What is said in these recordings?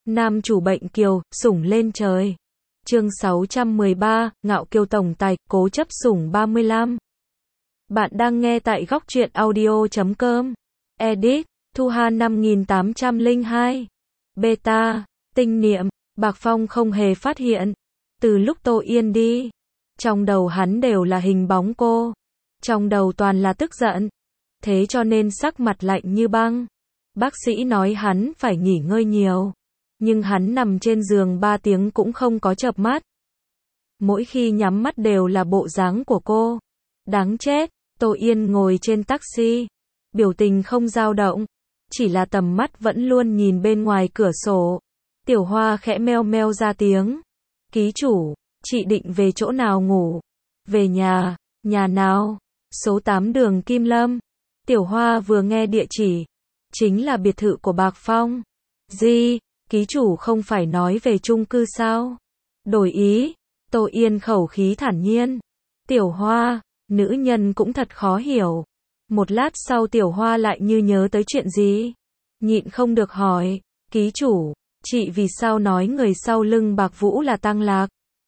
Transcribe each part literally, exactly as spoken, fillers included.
Nam chủ bệnh kiều, sủng lên trời. Chương sáu trăm mười ba, ngạo kiều tổng tài, cố chấp sủng ba mươi lăm. Bạn đang nghe tại góc truyện audio chấm com. Edit, Thu Hà năm nghìn tám trăm lẻ hai. Beta, tinh niệm, Bạc Phong không hề phát hiện. Từ lúc Tô Yên đi, trong đầu hắn đều là hình bóng cô. Trong đầu toàn là tức giận. Thế cho nên sắc mặt lạnh như băng. Bác sĩ nói hắn phải nghỉ ngơi nhiều. Nhưng hắn nằm trên giường ba tiếng cũng không có chợp mắt. Mỗi khi nhắm mắt đều là bộ dáng của cô. Đáng chết, Tô Yên ngồi trên taxi. Biểu tình không dao động. Chỉ là tầm mắt vẫn luôn nhìn bên ngoài cửa sổ. Tiểu Hoa khẽ meo meo ra tiếng. Ký chủ, chị định về chỗ nào ngủ? Về nhà, nhà nào? Số tám đường Kim Lâm. Tiểu Hoa vừa nghe địa chỉ. Chính là biệt thự của Bạc Phong. Gì? Ký chủ không phải nói về chung cư sao? Đổi ý. Tô Yên khẩu khí thản nhiên. Tiểu Hoa, nữ nhân cũng thật khó hiểu. Một lát sau Tiểu Hoa lại như nhớ tới chuyện gì. Nhịn không được hỏi. Ký chủ, chị vì sao nói người sau lưng Bạc Vũ là Tăng Lạc?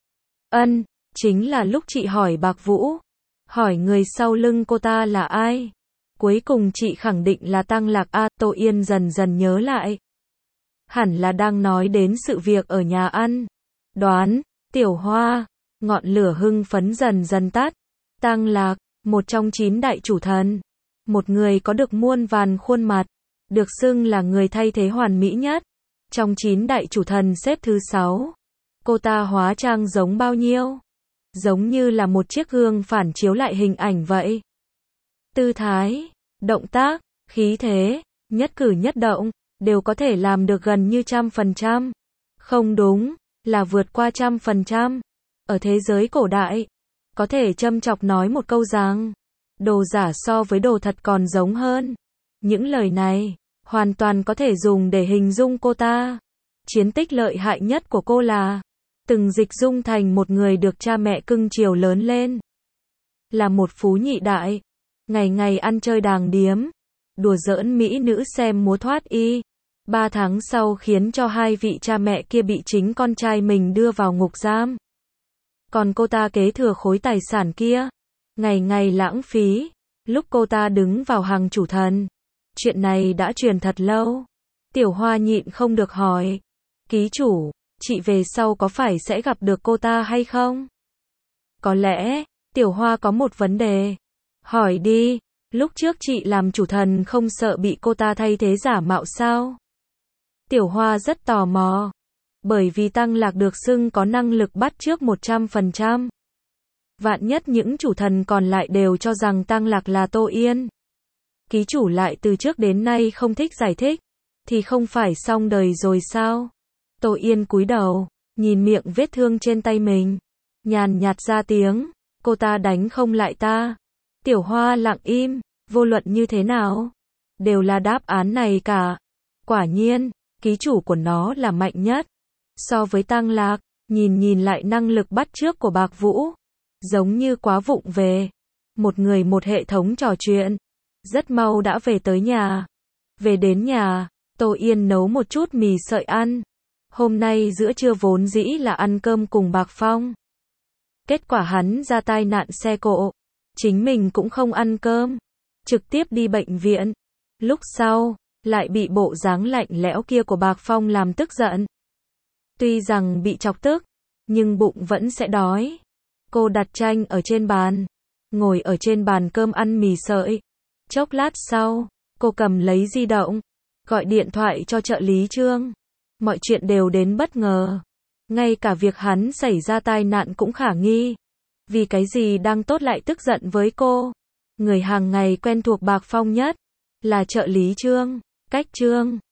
Ân, chính là lúc chị hỏi Bạc Vũ. Hỏi người sau lưng cô ta là ai? Cuối cùng chị khẳng định là Tăng Lạc a. Tô Yên dần dần nhớ lại. Hẳn là đang nói đến sự việc ở nhà ăn. Đoán, Tiểu Hoa, ngọn lửa hưng phấn dần dần tắt. Tăng Lạc, một trong chín đại chủ thần. Một người có được muôn vàn khuôn mặt. Được xưng là người thay thế hoàn mỹ nhất. Trong chín đại chủ thần xếp thứ sáu. Cô ta hóa trang giống bao nhiêu? Giống như là một chiếc gương phản chiếu lại hình ảnh vậy. Tư thái, động tác, khí thế, nhất cử nhất động, đều có thể làm được gần như trăm phần trăm. Không đúng, là vượt qua trăm phần trăm. Ở thế giới cổ đại, có thể châm chọc nói một câu rằng, đồ giả so với đồ thật còn giống hơn. Những lời này, hoàn toàn có thể dùng để hình dung cô ta. Chiến tích lợi hại nhất của cô là, từng dịch dung thành một người được cha mẹ cưng chiều lớn lên. Là một phú nhị đại, ngày ngày ăn chơi đàng điếm, đùa giỡn mỹ nữ xem múa thoát y. Ba tháng sau khiến cho hai vị cha mẹ kia bị chính con trai mình đưa vào ngục giam. Còn cô ta kế thừa khối tài sản kia, ngày ngày lãng phí, lúc cô ta đứng vào hàng chủ thần. Chuyện này đã truyền thật lâu. Tiểu Hoa nhịn không được hỏi. Ký chủ, chị về sau có phải sẽ gặp được cô ta hay không? Có lẽ, Tiểu Hoa có một vấn đề. Hỏi đi, lúc trước chị làm chủ thần không sợ bị cô ta thay thế giả mạo sao? Tiểu Hoa rất tò mò. Bởi vì Tăng Lạc được xưng có năng lực bắt chước một trăm phần trăm. Vạn nhất những chủ thần còn lại đều cho rằng Tăng Lạc là Tô Yên. Ký chủ lại từ trước đến nay không thích giải thích. Thì không phải xong đời rồi sao? Tô Yên cúi đầu, nhìn miệng vết thương trên tay mình. Nhàn nhạt ra tiếng, cô ta đánh không lại ta. Tiểu Hoa lặng im, vô luận như thế nào? Đều là đáp án này cả. Quả nhiên, ký chủ của nó là mạnh nhất. So với Tăng Lạc, nhìn nhìn lại năng lực bắt chước của Bạc Vũ. Giống như quá vụng về. Một người một hệ thống trò chuyện. Rất mau đã về tới nhà. Về đến nhà, Tô Yên nấu một chút mì sợi ăn. Hôm nay giữa trưa vốn dĩ là ăn cơm cùng Bạc Phong. Kết quả hắn ra tai nạn xe cộ. Chính mình cũng không ăn cơm. Trực tiếp đi bệnh viện. Lúc sau, lại bị bộ dáng lạnh lẽo kia của Bạc Phong làm tức giận. Tuy rằng bị chọc tức, nhưng bụng vẫn sẽ đói. Cô đặt chanh ở trên bàn. Ngồi ở trên bàn cơm ăn mì sợi. Chốc lát sau, cô cầm lấy di động. Gọi điện thoại cho trợ lý Trương. Mọi chuyện đều đến bất ngờ. Ngay cả việc hắn xảy ra tai nạn cũng khả nghi. Vì cái gì đang tốt lại tức giận với cô. Người hàng ngày quen thuộc Bạc Phong nhất là trợ lý Trương. Cách Trương